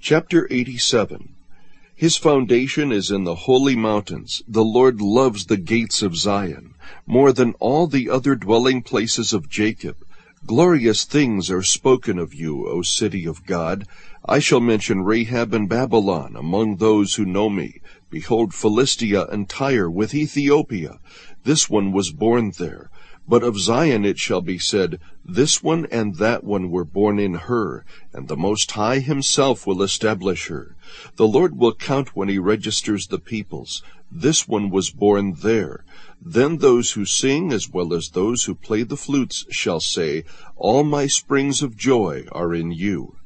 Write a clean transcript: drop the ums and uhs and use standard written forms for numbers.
Chapter 87. His foundation is in the holy mountains. The Lord loves the gates of Zion, more than all the other dwelling places of Jacob. Glorious things are spoken of you, O city of God. I shall mention Rahab and Babylon among those who know me. Behold, Philistia and Tyre with Ethiopia. This one was born there. But of Zion it shall be said, this one and that one were born in her, and the Most High himself will establish her. The Lord will count when he registers the peoples. This one was born there. Then those who sing, as well as those who play the flutes, shall say, all my springs of joy are in you.